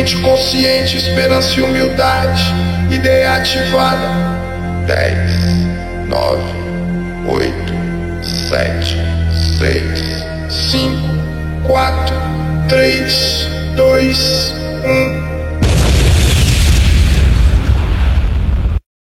mente consciente, esperança e humildade. Ideia ativada. 10, 9, 8, 7, 6, 5, 4, 3, 2,